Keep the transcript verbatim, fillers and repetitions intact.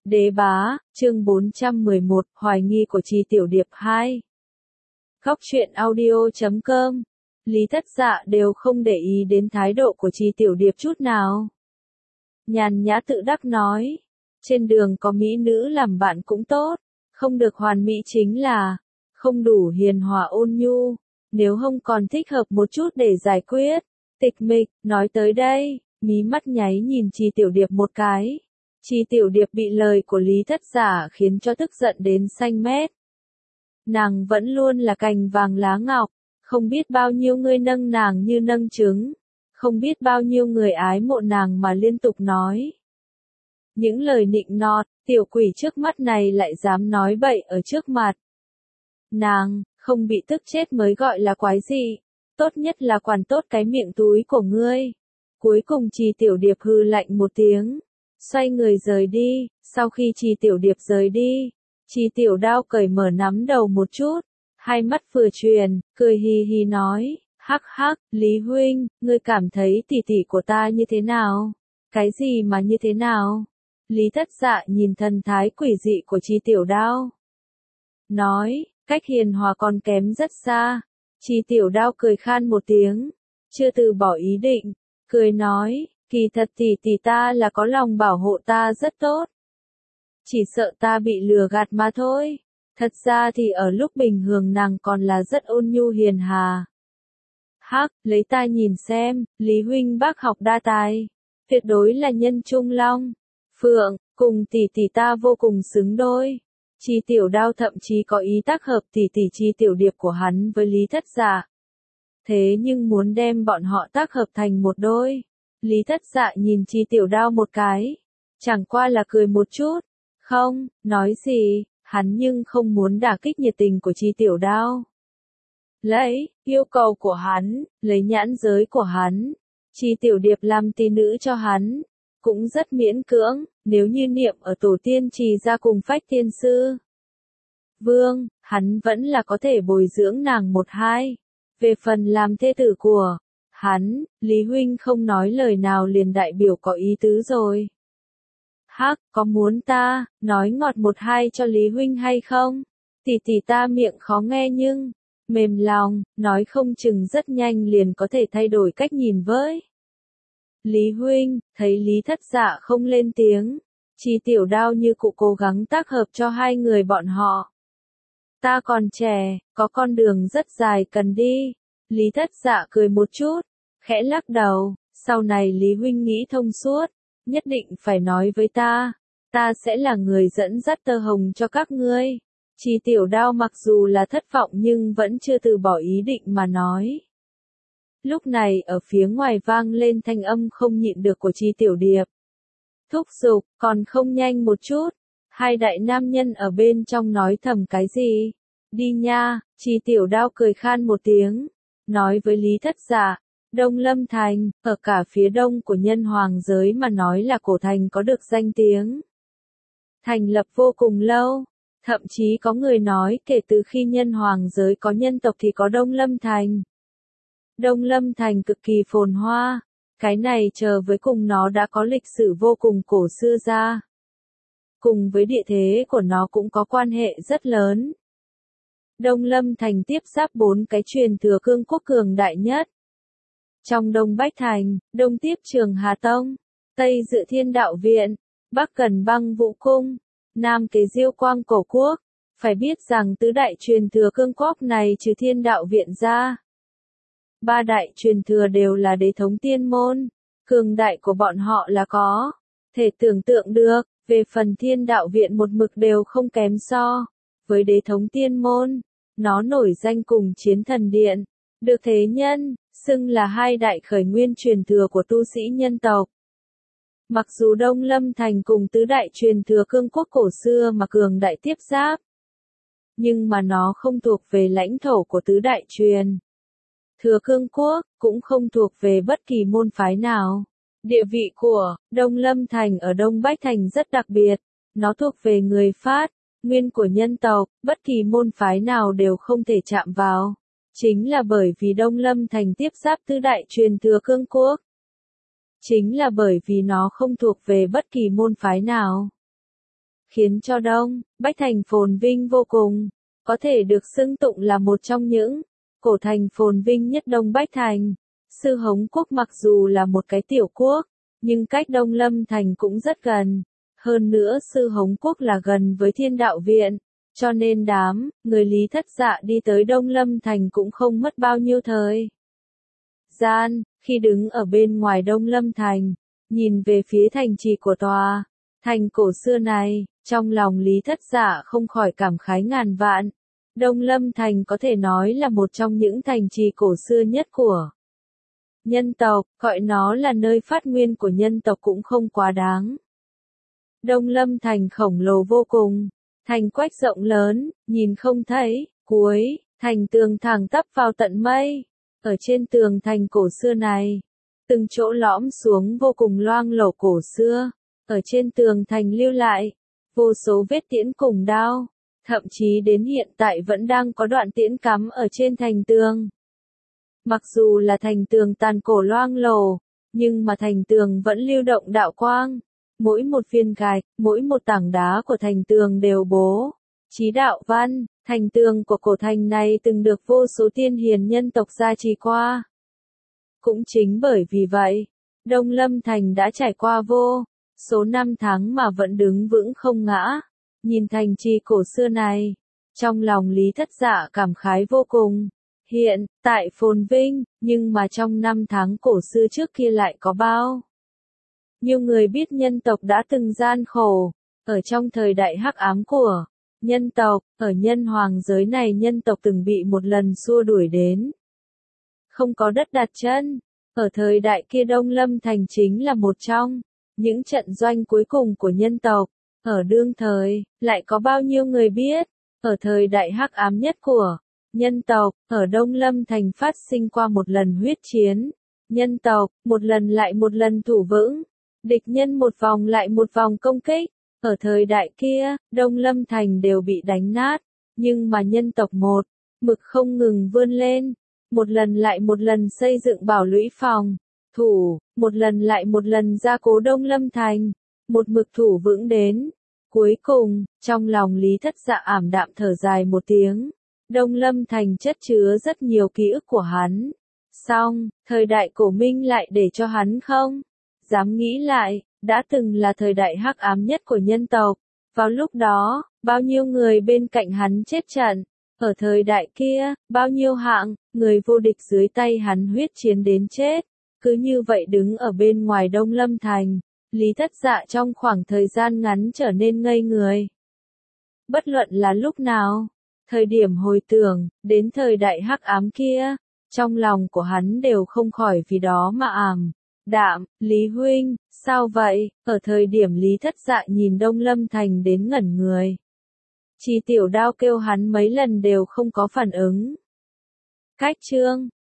Đế bá, chương bốn trăm mười một, hoài nghi của Trì Tiểu Điệp hai. Góc truyện audio chấm com. Lý Thất Dạ đều không để ý đến thái độ của Trì Tiểu Điệp chút nào. Nhàn nhã tự đắc nói, trên đường có mỹ nữ làm bạn cũng tốt, không được hoàn mỹ chính là không đủ hiền hòa ôn nhu, nếu không còn thích hợp một chút để giải quyết. Tịch mịch, nói tới đây, mí mắt nháy nhìn Trì Tiểu Điệp một cái. Trì Tiểu Điệp bị lời của Lý Thất Giả khiến cho tức giận đến xanh mét. Nàng vẫn luôn là cành vàng lá ngọc, không biết bao nhiêu người nâng nàng như nâng trứng, không biết bao nhiêu người ái mộ nàng mà liên tục nói những lời nịnh nọt, tiểu quỷ trước mắt này lại dám nói bậy ở trước mặt nàng, không bị tức chết mới gọi là quái dị, tốt nhất là quản tốt cái miệng túi của ngươi. Cuối cùng Trì Tiểu Điệp hừ lạnh một tiếng, xoay người rời đi. Sau khi Trì Tiểu Điệp rời đi, Trì Tiểu Đao cởi mở nắm đầu một chút, hai mắt vừa truyền, cười hì hì nói, hắc hắc, Lý huynh, ngươi cảm thấy tỷ tỷ của ta như thế nào? Cái gì mà như thế nào? Lý Thất Dạ nhìn thần thái quỷ dị của Trì Tiểu Đao, nói, cách hiền hòa còn kém rất xa. Trì Tiểu Đao cười khan một tiếng, chưa từ bỏ ý định, cười nói, kỳ thật tỷ tỷ ta là có lòng bảo hộ ta rất tốt. Chỉ sợ ta bị lừa gạt mà thôi. Thật ra thì ở lúc bình thường nàng còn là rất ôn nhu hiền hà. Hắc, lấy ta nhìn xem, Lý huynh bác học đa tài, tuyệt đối là nhân trung long, phượng, cùng tỷ tỷ ta vô cùng xứng đôi. Trì Tiểu Đao thậm chí có ý tác hợp tỷ tỷ Trì Tiểu Điệp của hắn với Lý Thất Dạ. Thế nhưng muốn đem bọn họ tác hợp thành một đôi. Lý Thất Dạ nhìn Trì Tiểu Đao một cái, chẳng qua là cười một chút, không, nói gì, hắn nhưng không muốn đả kích nhiệt tình của Trì Tiểu Đao. Lấy, yêu cầu của hắn, lấy nhãn giới của hắn, Trì Tiểu Điệp làm tỷ nữ cho hắn, cũng rất miễn cưỡng, nếu như niệm ở tổ tiên Trì gia cùng Phách Thiên Sư Vương, hắn vẫn là có thể bồi dưỡng nàng một hai. Về phần làm thê tử của hắn, Lý huynh không nói lời nào liền đại biểu có ý tứ rồi. Hắc, có muốn ta nói ngọt một hai cho Lý huynh hay không? Tỷ tỷ ta miệng khó nghe nhưng mềm lòng, nói không chừng rất nhanh liền có thể thay đổi cách nhìn với Lý huynh. Thấy Lý Thất Dạ không lên tiếng, Trì Tiểu Đao như cụ cố gắng tác hợp cho hai người bọn họ. Ta còn trẻ, có con đường rất dài cần đi. Lý Thất Dạ cười một chút, khẽ lắc đầu, sau này Lý huynh nghĩ thông suốt, nhất định phải nói với ta, ta sẽ là người dẫn dắt tơ hồng cho các ngươi. Trì Tiểu Đao mặc dù là thất vọng nhưng vẫn chưa từ bỏ ý định mà nói. Lúc này ở phía ngoài vang lên thanh âm không nhịn được của Trì Tiểu Điệp. Thúc giục, còn không nhanh một chút. Hai đại nam nhân ở bên trong nói thầm cái gì? Đi nha. Trì Tiểu Đao cười khan một tiếng, nói với Lý Thất Dạ, Đông Lâm Thành, ở cả phía đông của nhân hoàng giới mà nói là cổ thành có được danh tiếng. Thành lập vô cùng lâu, thậm chí có người nói kể từ khi nhân hoàng giới có nhân tộc thì có Đông Lâm Thành. Đông Lâm Thành cực kỳ phồn hoa, cái này chờ với cùng nó đã có lịch sử vô cùng cổ xưa ra. Cùng với địa thế của nó cũng có quan hệ rất lớn. Đông Lâm Thành tiếp giáp bốn cái truyền thừa cương quốc cường đại nhất. Trong Đông Bách Thành, Đông tiếp Trường Hà Tông, Tây dự Thiên Đạo Viện, Bắc cần Băng Vũ Cung, Nam kế Diêu Quang Cổ Quốc. Phải biết rằng tứ đại truyền thừa cương quốc này trừ Thiên Đạo Viện ra, ba đại truyền thừa đều là đế thống tiên môn, cường đại của bọn họ là có thể tưởng tượng được. Về phần Thiên Đạo Viện một mực đều không kém so với đế thống tiên môn, nó nổi danh cùng Chiến Thần Điện, được thế nhân xưng là hai đại khởi nguyên truyền thừa của tu sĩ nhân tộc. Mặc dù Đông Lâm Thành cùng tứ đại truyền thừa cương quốc cổ xưa mà cường đại tiếp giáp, nhưng mà nó không thuộc về lãnh thổ của tứ đại truyền thừa cương quốc, cũng không thuộc về bất kỳ môn phái nào. Địa vị của Đông Lâm Thành ở Đông Bách Thành rất đặc biệt, nó thuộc về người phát nguyên của nhân tộc, bất kỳ môn phái nào đều không thể chạm vào. Chính là bởi vì Đông Lâm Thành tiếp giáp tứ đại truyền thừa cương quốc. Chính là bởi vì nó không thuộc về bất kỳ môn phái nào. khiến cho Đông Bách Thành phồn vinh vô cùng, có thể được xưng tụng là một trong những cổ thành phồn vinh nhất Đông Bách Thành. Sư Hống Quốc mặc dù là một cái tiểu quốc, nhưng cách Đông Lâm Thành cũng rất gần. Hơn nữa Sư Hống Quốc là gần với Thiên Đạo Viện, cho nên đám người Lý Thất Dạ đi tới Đông Lâm Thành cũng không mất bao nhiêu thời gian. Khi đứng ở bên ngoài Đông Lâm Thành, nhìn về phía thành trì của tòa thành cổ xưa này, trong lòng Lý Thất Dạ không khỏi cảm khái ngàn vạn. Đông Lâm Thành có thể nói là một trong những thành trì cổ xưa nhất của nhân tộc, gọi nó là nơi phát nguyên của nhân tộc cũng không quá đáng. Đông Lâm Thành khổng lồ vô cùng, thành quách rộng lớn, nhìn không thấy cuối, thành tường thẳng tắp vào tận mây. Ở trên tường thành cổ xưa này, từng chỗ lõm xuống vô cùng loang lổ cổ xưa, ở trên tường thành lưu lại vô số vết tiễn cùng đao, thậm chí đến hiện tại vẫn đang có đoạn tiễn cắm ở trên thành tường. Mặc dù là thành tường tàn cổ loang lổ, nhưng mà thành tường vẫn lưu động đạo quang. Mỗi một viên gạch, mỗi một tảng đá của thành tường đều bố trí đạo văn. Thành tường của cổ thành này từng được vô số tiên hiền nhân tộc gia trì qua. Cũng chính bởi vì vậy, Đông Lâm Thành đã trải qua vô số năm tháng mà vẫn đứng vững không ngã. Nhìn thành trì cổ xưa này, trong lòng Lý Thất Dạ cảm khái vô cùng. Hiện tại phồn vinh, nhưng mà trong năm tháng cổ xưa trước kia lại có bao nhiêu người biết nhân tộc đã từng gian khổ. Ở trong thời đại hắc ám của nhân tộc, ở nhân hoàng giới này nhân tộc từng bị một lần xua đuổi đến không có đất đặt chân. Ở thời đại kia Đông Lâm Thành chính là một trong những trận doanh cuối cùng của nhân tộc. Ở đương thời, lại có bao nhiêu người biết, ở thời đại hắc ám nhất của nhân tộc, ở Đông Lâm Thành phát sinh qua một lần huyết chiến. Nhân tộc, một lần lại một lần thủ vững, địch nhân một vòng lại một vòng công kích. Ở thời đại kia, Đông Lâm Thành đều bị đánh nát, nhưng mà nhân tộc một mực không ngừng vươn lên, một lần lại một lần xây dựng bảo lũy phòng thủ, một lần lại một lần gia cố Đông Lâm Thành, một mực thủ vững đến cuối cùng. Trong lòng Lý Thất Dạ ảm đạm thở dài một tiếng. Đông Lâm Thành chất chứa rất nhiều ký ức của hắn, song thời đại cổ Minh lại để cho hắn không dám nghĩ lại. Đã từng là thời đại hắc ám nhất của nhân tộc. Vào lúc đó, bao nhiêu người bên cạnh hắn chết trận. Ở thời đại kia, bao nhiêu hạng người vô địch dưới tay hắn huyết chiến đến chết. Cứ như vậy đứng ở bên ngoài Đông Lâm Thành, Lý Thất Dạ trong khoảng thời gian ngắn trở nên ngây người. Bất luận là lúc nào, thời điểm hồi tưởng đến thời đại hắc ám kia, trong lòng của hắn đều không khỏi vì đó mà ảm đạm. Lý huynh, sao vậy? Ở thời điểm Lý Thất Dạ nhìn Đông Lâm Thành đến ngẩn người. Chỉ tiểu đao kêu hắn mấy lần đều không có phản ứng. Cách chương